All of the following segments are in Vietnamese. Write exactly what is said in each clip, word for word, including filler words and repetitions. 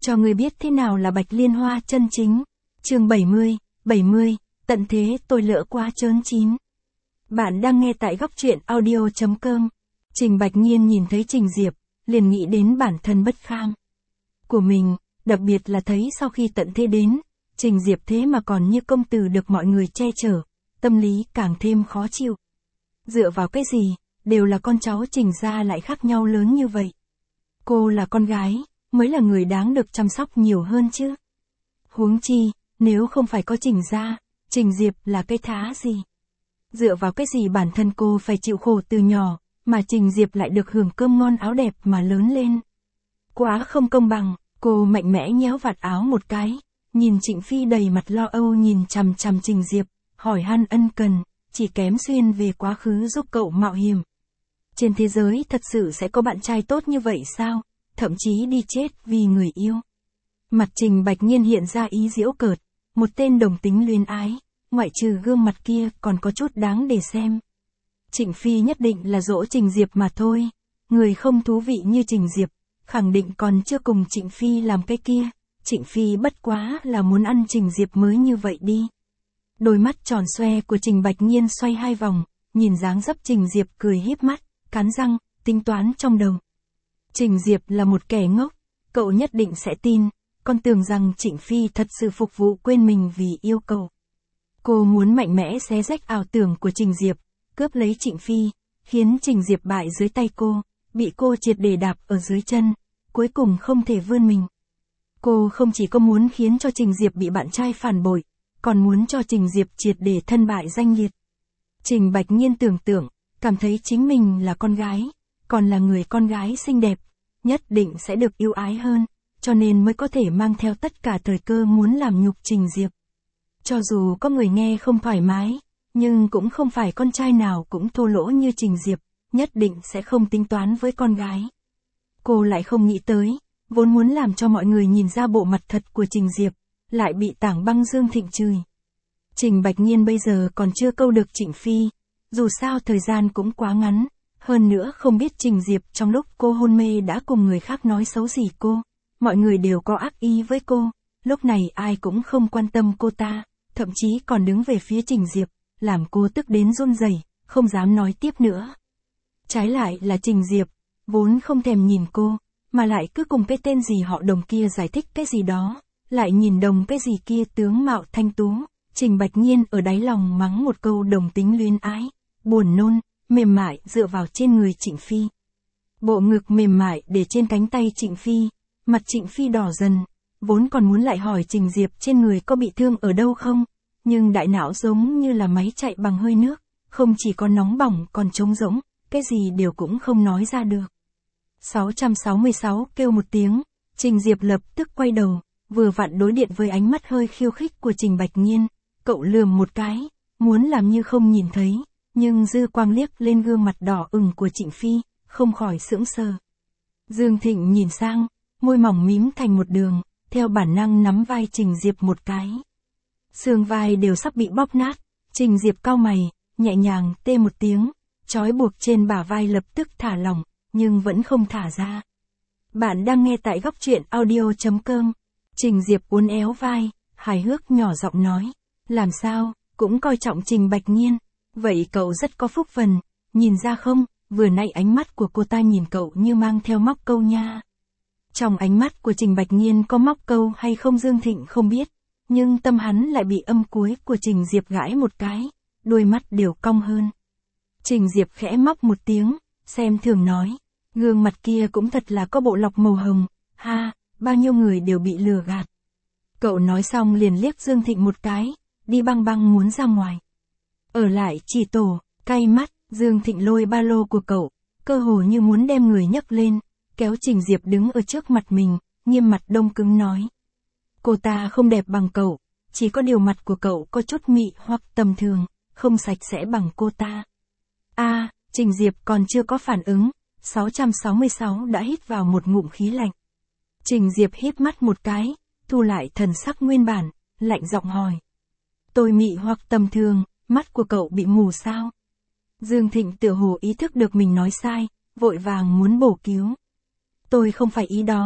Cho ngươi biết thế nào là bạch liên hoa chân chính. Chương bảy mươi, bảy mươi, tận thế tôi lỡ quá trớn chín. Bạn đang nghe tại góc truyện audio chấm com. Trình Bạch Nhiên nhìn thấy Trình Diệp, liền nghĩ đến bản thân bất kham của mình, đặc biệt là thấy sau khi tận thế đến, Trình Diệp thế mà còn như công tử được mọi người che chở, tâm lý càng thêm khó chịu. Dựa vào cái gì, đều là con cháu Trình gia lại khác nhau lớn như vậy. Cô là con gái, mới là người đáng được chăm sóc nhiều hơn chứ. Huống chi, nếu không phải có Trình gia, Trình Diệp là cái thá gì? Dựa vào cái gì bản thân cô phải chịu khổ từ nhỏ, mà Trình Diệp lại được hưởng cơm ngon áo đẹp mà lớn lên? Quá không công bằng, cô mạnh mẽ nhéo vạt áo một cái, nhìn Trịnh Phi đầy mặt lo âu nhìn chằm chằm Trình Diệp, hỏi han ân cần, chỉ kém xuyên về quá khứ giúp cậu mạo hiểm. Trên thế giới thật sự sẽ có bạn trai tốt như vậy sao, thậm chí đi chết vì người yêu. Mặt Trình Bạch Nhiên hiện ra ý giễu cợt, một tên đồng tính luyến ái, ngoại trừ gương mặt kia còn có chút đáng để xem. Trịnh Phi nhất định là dỗ Trình Diệp mà thôi, người không thú vị như Trình Diệp, khẳng định còn chưa cùng Trịnh Phi làm cái kia, Trịnh Phi bất quá là muốn ăn Trình Diệp mới như vậy đi. Đôi mắt tròn xoe của Trình Bạch Nhiên xoay hai vòng, nhìn dáng dấp Trình Diệp cười híp mắt, cắn răng, tính toán trong đầu. Trình Diệp là một kẻ ngốc, cậu nhất định sẽ tin, con tưởng rằng Trịnh Phi thật sự phục vụ quên mình vì yêu cầu. Cô muốn mạnh mẽ xé rách ảo tưởng của Trình Diệp, cướp lấy Trịnh Phi, khiến Trình Diệp bại dưới tay cô, bị cô triệt để đạp ở dưới chân, cuối cùng không thể vươn mình. Cô không chỉ có muốn khiến cho Trình Diệp bị bạn trai phản bội, còn muốn cho Trình Diệp triệt để thân bại danh liệt. Trình Bạch Nhiên tưởng tượng, cảm thấy chính mình là con gái, còn là người con gái xinh đẹp, nhất định sẽ được yêu ái hơn, cho nên mới có thể mang theo tất cả thời cơ muốn làm nhục Trình Diệp. Cho dù có người nghe không thoải mái, nhưng cũng không phải con trai nào cũng thô lỗ như Trình Diệp, nhất định sẽ không tính toán với con gái. Cô lại không nghĩ tới, vốn muốn làm cho mọi người nhìn ra bộ mặt thật của Trình Diệp, lại bị Tảng Băng Dương Thịnh chửi. Trình Bạch Nhiên bây giờ còn chưa câu được Trịnh Phi, dù sao thời gian cũng quá ngắn, hơn nữa không biết Trình Diệp trong lúc cô hôn mê đã cùng người khác nói xấu gì cô, mọi người đều có ác ý với cô, lúc này ai cũng không quan tâm cô ta, thậm chí còn đứng về phía Trình Diệp, làm cô tức đến run rẩy, không dám nói tiếp nữa. Trái lại là Trình Diệp, vốn không thèm nhìn cô, mà lại cứ cùng cái tên gì họ Đồng kia giải thích cái gì đó, lại nhìn Đồng cái gì kia tướng mạo thanh tú, Trình Bạch Nhiên ở đáy lòng mắng một câu đồng tính luyến ái, buồn nôn, mềm mại dựa vào trên người Trịnh Phi. Bộ ngực mềm mại để trên cánh tay Trịnh Phi, mặt Trịnh Phi đỏ dần, vốn còn muốn lại hỏi Trình Diệp trên người có bị thương ở đâu không, nhưng đại não giống như là máy chạy bằng hơi nước, không chỉ có nóng bỏng còn trống rỗng, cái gì đều cũng không nói ra được. sáu trăm sáu mươi sáu kêu một tiếng, Trình Diệp lập tức quay đầu, vừa vặn đối điện với ánh mắt hơi khiêu khích của Trình Bạch Nhiên, cậu lườm một cái, muốn làm như không nhìn thấy, nhưng dư quang liếc lên gương mặt đỏ ửng của Trịnh Phi, không khỏi sững sờ. Dương Thịnh nhìn sang, môi mỏng mím thành một đường, theo bản năng nắm vai Trình Diệp một cái. Xương vai đều sắp bị bóp nát, Trình Diệp cau mày, nhẹ nhàng tê một tiếng, trói buộc trên bả vai lập tức thả lỏng, nhưng vẫn không thả ra. Bạn đang nghe tại góc truyện audio chấm com. Trình Diệp uốn éo vai, hài hước nhỏ giọng nói, làm sao, cũng coi trọng Trình Bạch Nhiên, vậy cậu rất có phúc phần, nhìn ra không, vừa nãy ánh mắt của cô ta nhìn cậu như mang theo móc câu nha. Trong ánh mắt của Trình Bạch Nhiên có móc câu hay không Dương Thịnh không biết, nhưng tâm hắn lại bị âm cuối của Trình Diệp gãi một cái, đôi mắt đều cong hơn. Trình Diệp khẽ móc một tiếng, xem thường nói, gương mặt kia cũng thật là có bộ lọc màu hồng, ha, bao nhiêu người đều bị lừa gạt. Cậu nói xong liền liếc Dương Thịnh một cái, đi băng băng muốn ra ngoài. Ở lại chỉ tổ, cay mắt, Dương Thịnh lôi ba lô của cậu, cơ hồ như muốn đem người nhấc lên, kéo Trình Diệp đứng ở trước mặt mình, nghiêm mặt đông cứng nói. Cô ta không đẹp bằng cậu, chỉ có điều mặt của cậu có chút mị hoặc tầm thường, không sạch sẽ bằng cô ta. A, à, Trình Diệp còn chưa có phản ứng, sáu trăm sáu mươi sáu đã hít vào một ngụm khí lạnh. Trình Diệp híp mắt một cái, thu lại thần sắc nguyên bản, lạnh giọng hỏi. Tôi mị hoặc tầm thường, mắt của cậu bị mù sao? Dương Thịnh tựa hồ ý thức được mình nói sai, vội vàng muốn bổ cứu. Tôi không phải ý đó,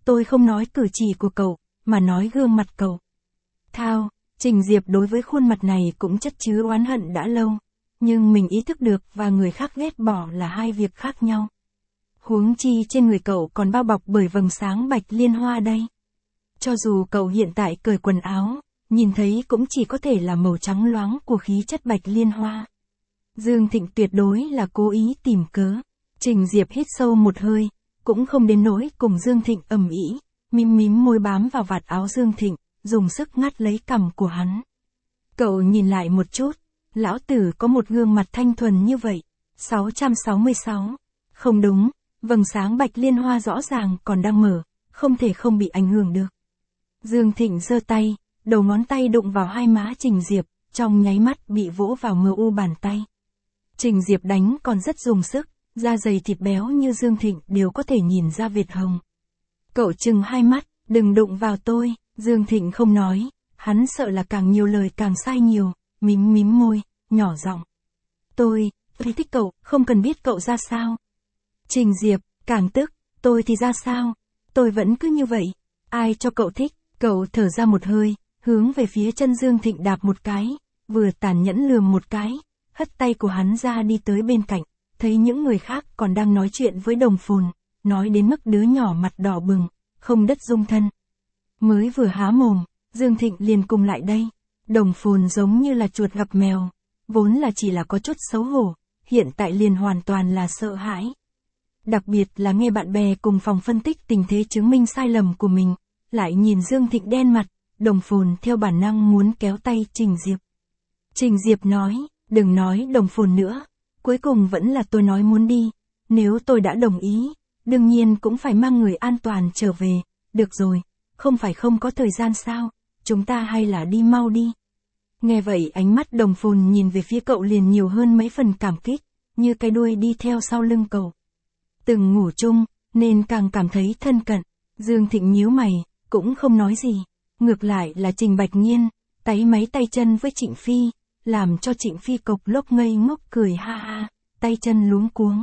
Tôi không nói cử chỉ của cậu, mà nói gương mặt cậu. Thao, Trình Diệp đối với khuôn mặt này cũng chất chứa oán hận đã lâu. Nhưng mình ý thức được và người khác ghét bỏ là hai việc khác nhau. Huống chi trên người cậu còn bao bọc bởi vầng sáng bạch liên hoa đây. Cho dù cậu hiện tại cởi quần áo, nhìn thấy cũng chỉ có thể là màu trắng loáng của khí chất bạch liên hoa. Dương Thịnh tuyệt đối là cố ý tìm cớ. Trình Diệp hít sâu một hơi, cũng không đến nỗi cùng Dương Thịnh ầm ĩ, mím mím môi bám vào vạt áo Dương Thịnh, dùng sức ngắt lấy cằm của hắn. Cậu nhìn lại một chút, lão tử có một gương mặt thanh thuần như vậy. sáu trăm sáu mươi sáu. Không đúng, vầng sáng bạch liên hoa rõ ràng còn đang mở, không thể không bị ảnh hưởng được. Dương Thịnh giơ tay, đầu ngón tay đụng vào hai má Trình Diệp, trong nháy mắt bị vỗ vào mờ u bàn tay. Trình Diệp đánh còn rất dùng sức, da dày thịt béo như Dương Thịnh đều có thể nhìn ra vệt hồng. Cậu trừng hai mắt, đừng đụng vào tôi, Dương Thịnh không nói, hắn sợ là càng nhiều lời càng sai nhiều, mím mím môi, nhỏ giọng. Tôi, tôi thích cậu, không cần biết cậu ra sao. Trình Diệp, càng tức, tôi thì ra sao? Tôi vẫn cứ như vậy, ai cho cậu thích? Cậu thở ra một hơi, hướng về phía chân Dương Thịnh đạp một cái, vừa tàn nhẫn lườm một cái, hất tay của hắn ra đi tới bên cạnh, thấy những người khác còn đang nói chuyện với Đồng Phồn, nói đến mức đứa nhỏ mặt đỏ bừng, không đất dung thân. Mới vừa há mồm, Dương Thịnh liền cùng lại đây. Đồng Phồn giống như là chuột gặp mèo, vốn là chỉ là có chút xấu hổ, hiện tại liền hoàn toàn là sợ hãi. Đặc biệt là nghe bạn bè cùng phòng phân tích tình thế chứng minh sai lầm của mình, lại nhìn Dương Thịnh đen mặt, Đồng Phồn theo bản năng muốn kéo tay Trình Diệp. Trình Diệp nói, đừng nói Đồng Phồn nữa, cuối cùng vẫn là tôi nói muốn đi, nếu tôi đã đồng ý, đương nhiên cũng phải mang người an toàn trở về, được rồi, không phải không có thời gian sao, chúng ta hay là đi mau đi. Nghe vậy ánh mắt Đồng Phồn nhìn về phía cậu liền nhiều hơn mấy phần cảm kích, như cái đuôi đi theo sau lưng cậu. Từng ngủ chung, nên càng cảm thấy thân cận, Dương Thịnh nhíu mày, cũng không nói gì, ngược lại là Trình Bạch Nhiên, táy máy tay chân với Trịnh Phi, làm cho Trịnh Phi cộc lốc ngây ngốc cười ha ha, tay chân luống cuống.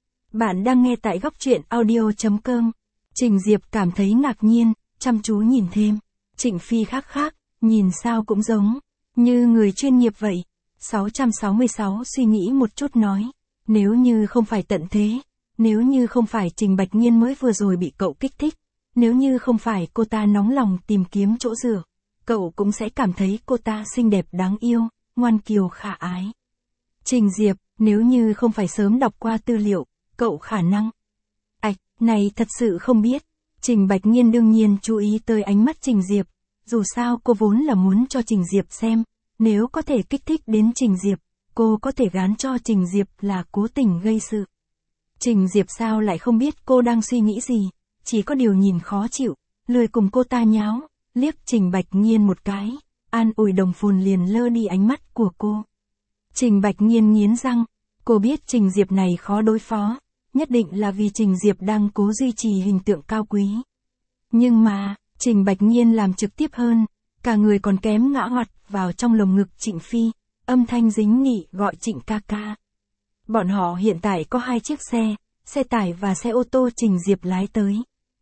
Bạn đang nghe tại góc truyện audio chấm com. Trình Diệp cảm thấy ngạc nhiên, chăm chú nhìn thêm. Trịnh Phi khác khác, nhìn sao cũng giống, như người chuyên nghiệp vậy. sáu trăm sáu mươi sáu suy nghĩ một chút nói, nếu như không phải tận thế, nếu như không phải Trình Bạch Nhiên mới vừa rồi bị cậu kích thích, nếu như không phải cô ta nóng lòng tìm kiếm chỗ dựa, cậu cũng sẽ cảm thấy cô ta xinh đẹp đáng yêu, ngoan kiều khả ái. Trình Diệp, nếu như không phải sớm đọc qua tư liệu, cậu khả năng. Ảch, này thật sự không biết. Trình Bạch Nhiên đương nhiên chú ý tới ánh mắt Trình Diệp, dù sao cô vốn là muốn cho Trình Diệp xem, nếu có thể kích thích đến Trình Diệp, cô có thể gán cho Trình Diệp là cố tình gây sự. Trình Diệp sao lại không biết cô đang suy nghĩ gì, chỉ có điều nhìn khó chịu, lười cùng cô ta nháo, liếc Trình Bạch Nhiên một cái, an ủi Đồng Phồn liền lơ đi ánh mắt của cô. Trình Bạch Nhiên nghiến răng, cô biết Trình Diệp này khó đối phó, nhất định là vì Trình Diệp đang cố duy trì hình tượng cao quý. Nhưng mà, Trình Bạch Nhiên làm trực tiếp hơn, cả người còn kém ngã hoạt vào trong lồng ngực Trịnh Phi, âm thanh dính nị gọi Trịnh ca ca. Bọn họ hiện tại có hai chiếc xe, xe tải và xe ô tô Trình Diệp lái tới.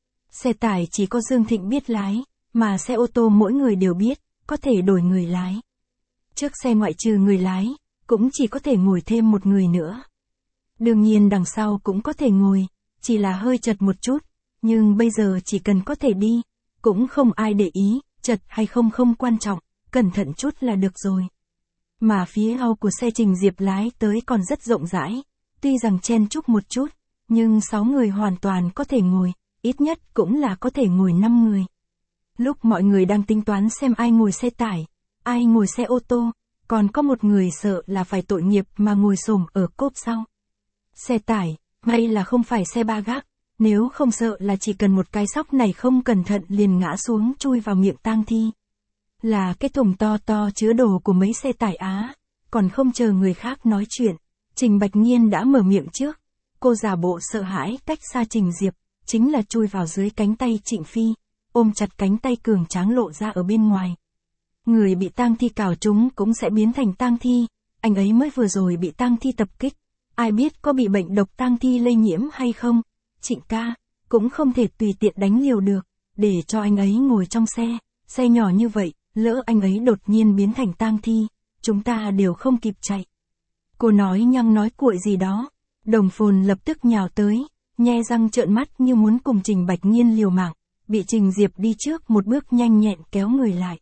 Xe tải chỉ có Dương Thịnh biết lái, mà xe ô tô mỗi người đều biết, có thể đổi người lái. Trước xe ngoại trừ người lái, cũng chỉ có thể ngồi thêm một người nữa. Đương nhiên đằng sau cũng có thể ngồi, chỉ là hơi chật một chút, nhưng bây giờ chỉ cần có thể đi, cũng không ai để ý, chật hay không không quan trọng, cẩn thận chút là được rồi. Mà phía sau của xe Trình Diệp lái tới còn rất rộng rãi, tuy rằng chen chúc một chút, nhưng sáu người hoàn toàn có thể ngồi, ít nhất cũng là có thể ngồi năm người. Lúc mọi người đang tính toán xem ai ngồi xe tải, ai ngồi xe ô tô, còn có một người sợ là phải tội nghiệp mà ngồi xổm ở cốp sau. Xe tải, hay là không phải xe ba gác, nếu không sợ là chỉ cần một cái sóc này không cẩn thận liền ngã xuống chui vào miệng tang thi. Là cái thùng to to chứa đồ của mấy xe tải Á, còn không chờ người khác nói chuyện, Trình Bạch Nhiên đã mở miệng trước. Cô giả bộ sợ hãi cách xa Trình Diệp, chính là chui vào dưới cánh tay Trịnh Phi, ôm chặt cánh tay cường tráng lộ ra ở bên ngoài. Người bị tang thi cào trúng cũng sẽ biến thành tang thi, anh ấy mới vừa rồi bị tang thi tập kích, ai biết có bị bệnh độc tang thi lây nhiễm hay không. Trịnh ca, cũng không thể tùy tiện đánh liều được, để cho anh ấy ngồi trong xe, xe nhỏ như vậy, lỡ anh ấy đột nhiên biến thành tang thi, chúng ta đều không kịp chạy. Cô nói nhăng nói cuội gì đó, Đồng Phồn lập tức nhào tới, nhe răng trợn mắt như muốn cùng Trình Bạch Nhiên liều mạng, bị Trình Diệp đi trước một bước nhanh nhẹn kéo người lại.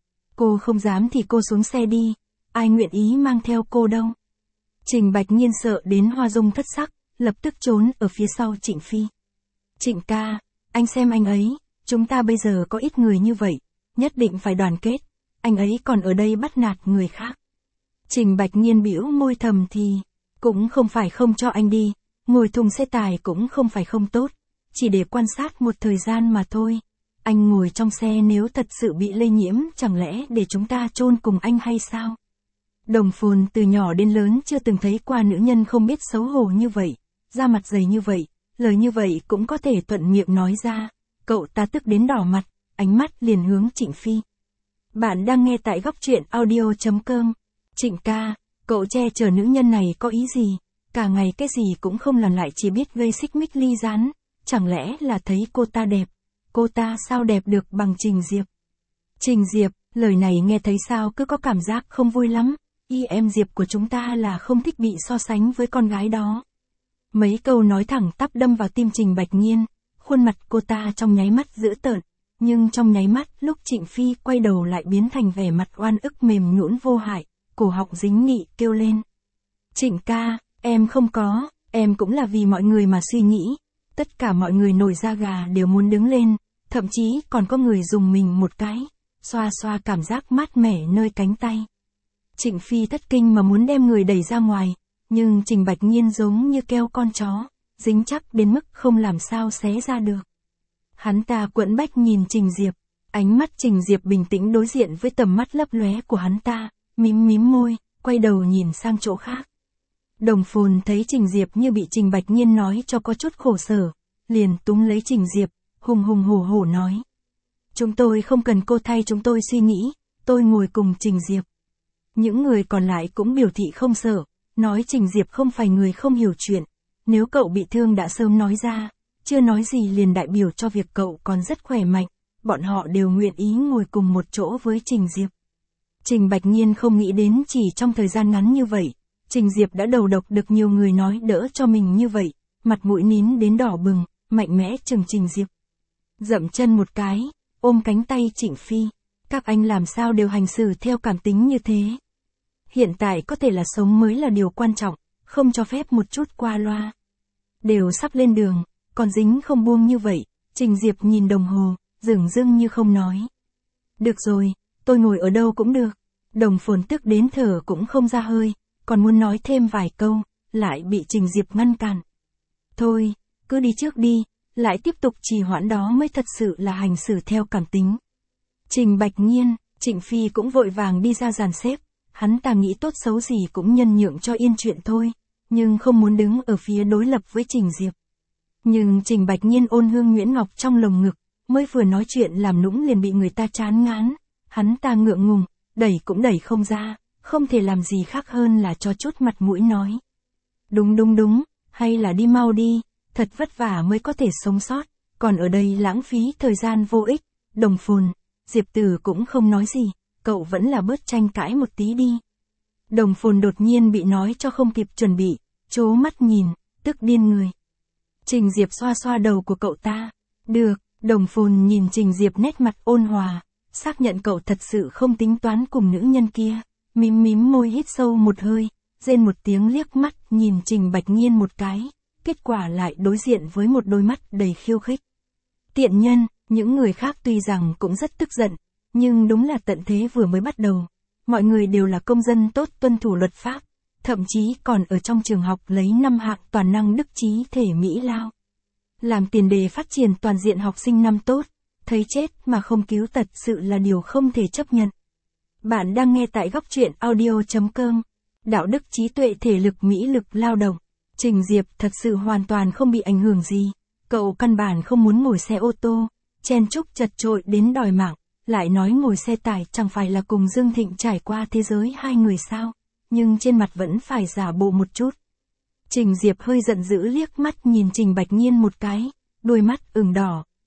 Cô không dám thì cô xuống xe đi, ai nguyện ý mang theo cô đâu. Trình Bạch Nhiên sợ đến hoa dung thất sắc, lập tức trốn ở phía sau Trịnh Phi. Trịnh ca, anh xem anh ấy, chúng ta bây giờ có ít người như vậy, nhất định phải đoàn kết, anh ấy còn ở đây bắt nạt người khác. Trình Bạch Nhiên bĩu môi thầm thì, cũng không phải không cho anh đi, ngồi thùng xe tải cũng không phải không tốt, chỉ để quan sát một thời gian mà thôi. Anh ngồi trong xe nếu thật sự bị lây nhiễm chẳng lẽ để chúng ta chôn cùng anh hay sao? Đồng Phồn từ nhỏ đến lớn chưa từng thấy qua nữ nhân không biết xấu hổ như vậy, da mặt dày như vậy, lời như vậy cũng có thể thuận miệng nói ra. Cậu ta tức đến đỏ mặt, ánh mắt liền hướng Trịnh Phi. Bạn đang nghe tại góc truyện audio chấm com. Trịnh ca, cậu che chở nữ nhân này có ý gì? Cả ngày cái gì cũng không làm lại chỉ biết gây xích mích ly gián, chẳng lẽ là thấy cô ta đẹp? Cô ta sao đẹp được bằng Trình Diệp? Trình Diệp, lời này nghe thấy sao cứ có cảm giác không vui lắm, y em Diệp của chúng ta là không thích bị so sánh với con gái đó. Mấy câu nói thẳng tắp đâm vào tim Trình Bạch Nhiên, khuôn mặt cô ta trong nháy mắt dữ tợn, nhưng trong nháy mắt lúc Trịnh Phi quay đầu lại biến thành vẻ mặt oan ức mềm nhũn vô hại, cổ họng dính nghị kêu lên. Trịnh ca, em không có, em cũng là vì mọi người mà suy nghĩ, tất cả mọi người nổi da gà đều muốn đứng lên, thậm chí còn có người dùng mình một cái, xoa xoa cảm giác mát mẻ nơi cánh tay. Trịnh Phi thất kinh mà muốn đem người đẩy ra ngoài, nhưng Trình Bạch Nhiên giống như keo con chó, dính chắc đến mức không làm sao xé ra được. Hắn ta quẫn bách nhìn Trình Diệp, ánh mắt Trình Diệp bình tĩnh đối diện với tầm mắt lấp lóe của hắn ta, mím mím môi, quay đầu nhìn sang chỗ khác. Đồng Phồn thấy Trình Diệp như bị Trình Bạch Nhiên nói cho có chút khổ sở, liền túm lấy Trình Diệp, hùng hùng hổ hổ nói. Chúng tôi không cần cô thay chúng tôi suy nghĩ, tôi ngồi cùng Trình Diệp. Những người còn lại cũng biểu thị không sợ, nói Trình Diệp không phải người không hiểu chuyện, nếu cậu bị thương đã sớm nói ra, chưa nói gì liền đại biểu cho việc cậu còn rất khỏe mạnh, bọn họ đều nguyện ý ngồi cùng một chỗ với Trình Diệp. Trình Bạch Nhiên không nghĩ đến chỉ trong thời gian ngắn như vậy, Trình Diệp đã đầu độc được nhiều người nói đỡ cho mình như vậy, mặt mũi nín đến đỏ bừng, mạnh mẽ chừng Trình Diệp. Dậm chân một cái, ôm cánh tay Trịnh Phi, các anh làm sao đều hành xử theo cảm tính như thế. Hiện tại có thể là sống mới là điều quan trọng, không cho phép một chút qua loa. Đều sắp lên đường, còn dính không buông như vậy, Trình Diệp nhìn đồng hồ, dửng dưng như không nói. Được rồi, tôi ngồi ở đâu cũng được. Đồng Phồn tức đến thở cũng không ra hơi, còn muốn nói thêm vài câu, lại bị Trình Diệp ngăn cản. Thôi, cứ đi trước đi, lại tiếp tục trì hoãn đó mới thật sự là hành xử theo cảm tính. Trình Bạch Nhiên, Trịnh Phi cũng vội vàng đi ra dàn xếp, hắn ta nghĩ tốt xấu gì cũng nhân nhượng cho yên chuyện thôi, nhưng không muốn đứng ở phía đối lập với Trình Diệp. Nhưng Trình Bạch Nhiên ôn hương Nguyễn Ngọc trong lồng ngực, mới vừa nói chuyện làm nũng liền bị người ta chán ngán, hắn ta ngượng ngùng, đẩy cũng đẩy không ra, không thể làm gì khác hơn là cho chút mặt mũi nói. Đúng đúng đúng, hay là đi mau đi, thật vất vả mới có thể sống sót, còn ở đây lãng phí thời gian vô ích. Đồng Phồn, Diệp Tử cũng không nói gì, cậu vẫn là bớt tranh cãi một tí đi. Đồng Phồn đột nhiên bị nói cho không kịp chuẩn bị, trố mắt nhìn, tức điên người. Trình Diệp xoa xoa đầu của cậu ta. Được, Đồng Phồn nhìn Trình Diệp nét mặt ôn hòa, xác nhận cậu thật sự không tính toán cùng nữ nhân kia, mím mím môi hít sâu một hơi, rên một tiếng liếc mắt nhìn Trình Bạch Nhiên một cái, kết quả lại đối diện với một đôi mắt đầy khiêu khích. Tiện nhân, những người khác tuy rằng cũng rất tức giận, nhưng đúng là tận thế vừa mới bắt đầu, mọi người đều là công dân tốt tuân thủ luật pháp, thậm chí còn ở trong trường học lấy năm hạng toàn năng đức trí thể Mỹ Lao. Làm tiền đề phát triển toàn diện học sinh năm tốt, thấy chết mà không cứu thật sự là điều không thể chấp nhận. Bạn đang nghe tại góc truyện audio chấm com. Đạo đức trí tuệ thể lực mỹ lực lao động. Trình Diệp thật sự hoàn toàn không bị ảnh hưởng gì. Cậu căn bản không muốn ngồi xe ô tô, chen chúc chật chội đến đòi mạng, lại nói ngồi xe tải chẳng phải là cùng Dương Thịnh trải qua thế giới hai người sao, nhưng trên mặt vẫn phải giả bộ một chút. Trình Diệp hơi giận dữ liếc mắt nhìn Trình Bạch Nhiên một cái, đôi mắt ửng đỏ,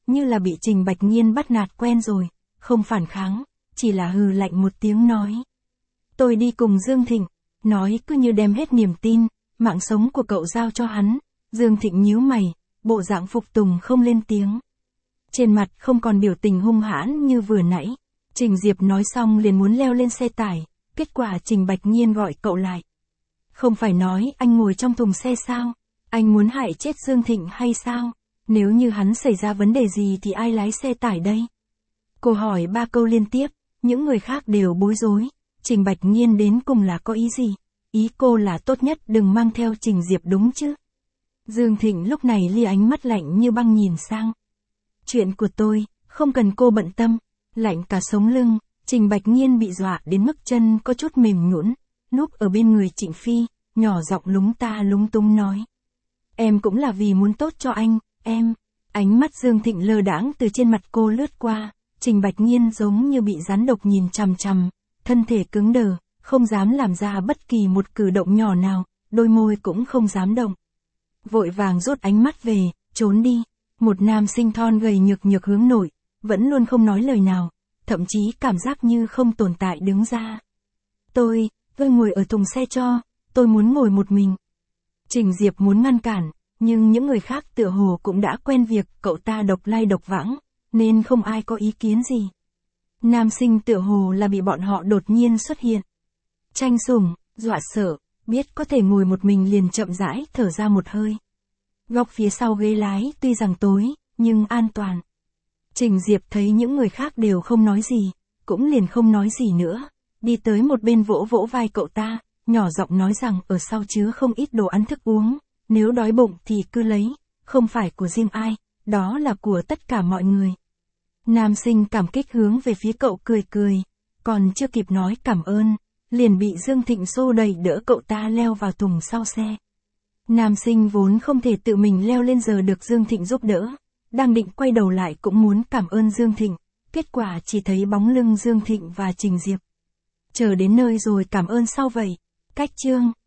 như là bị Trình Bạch Nhiên bắt nạt quen rồi, không phản kháng, chỉ là hừ lạnh một tiếng nói. Tôi đi cùng Dương Thịnh, nói cứ như đem hết niềm tin, mạng sống của cậu giao cho hắn. Dương Thịnh nhíu mày, bộ dạng phục tùng không lên tiếng. Trên mặt không còn biểu tình hung hãn như vừa nãy. Trình Diệp nói xong liền muốn leo lên xe tải, kết quả Trình Bạch Nhiên gọi cậu lại. Không phải nói anh ngồi trong thùng xe sao? Anh muốn hại chết Dương Thịnh hay sao? Nếu như hắn xảy ra vấn đề gì thì ai lái xe tải đây? Cô hỏi ba câu liên tiếp, những người khác đều bối rối. Trình Bạch Nhiên đến cùng là có ý gì? Ý cô là tốt nhất đừng mang theo Trình Diệp đúng chứ? Dương Thịnh lúc này lia ánh mắt lạnh như băng nhìn sang. Chuyện của tôi, không cần cô bận tâm. Lạnh cả sống lưng, Trình Bạch Nhiên bị dọa đến mức chân có chút mềm nhũn, núp ở bên người Trịnh Phi, nhỏ giọng lúng ta lúng túng nói. Em cũng là vì muốn tốt cho anh, em. Ánh mắt Dương Thịnh lơ đãng từ trên mặt cô lướt qua, Trình Bạch Nhiên giống như bị rắn độc nhìn chằm chằm, thân thể cứng đờ, không dám làm ra bất kỳ một cử động nhỏ nào, đôi môi cũng không dám động. Vội vàng rút ánh mắt về, trốn đi. Một nam sinh thon gầy nhược nhược hướng nội, vẫn luôn không nói lời nào, thậm chí cảm giác như không tồn tại đứng ra. Tôi, tôi ngồi ở thùng xe cho, tôi muốn ngồi một mình. Trình Diệp muốn ngăn cản, nhưng những người khác tựa hồ cũng đã quen việc cậu ta độc lai độc vãng, nên không ai có ý kiến gì. Nam sinh tựa hồ là bị bọn họ đột nhiên xuất hiện. Tranh sủng, dọa sợ, biết có thể ngồi một mình liền chậm rãi thở ra một hơi. Góc phía sau ghế lái tuy rằng tối, nhưng an toàn. Trình Diệp thấy những người khác đều không nói gì, cũng liền không nói gì nữa, đi tới một bên vỗ vỗ vai cậu ta, nhỏ giọng nói rằng ở sau chứa không ít đồ ăn thức uống, nếu đói bụng thì cứ lấy, không phải của riêng ai, đó là của tất cả mọi người. Nam sinh cảm kích hướng về phía cậu cười cười, còn chưa kịp nói cảm ơn, liền bị Dương Thịnh xô đẩy đỡ cậu ta leo vào thùng sau xe. Nam sinh vốn không thể tự mình leo lên giờ được Dương Thịnh giúp đỡ, đang định quay đầu lại cũng muốn cảm ơn Dương Thịnh, kết quả chỉ thấy bóng lưng Dương Thịnh và Trình Diệp. Chờ đến nơi rồi cảm ơn sau vậy. Cách chương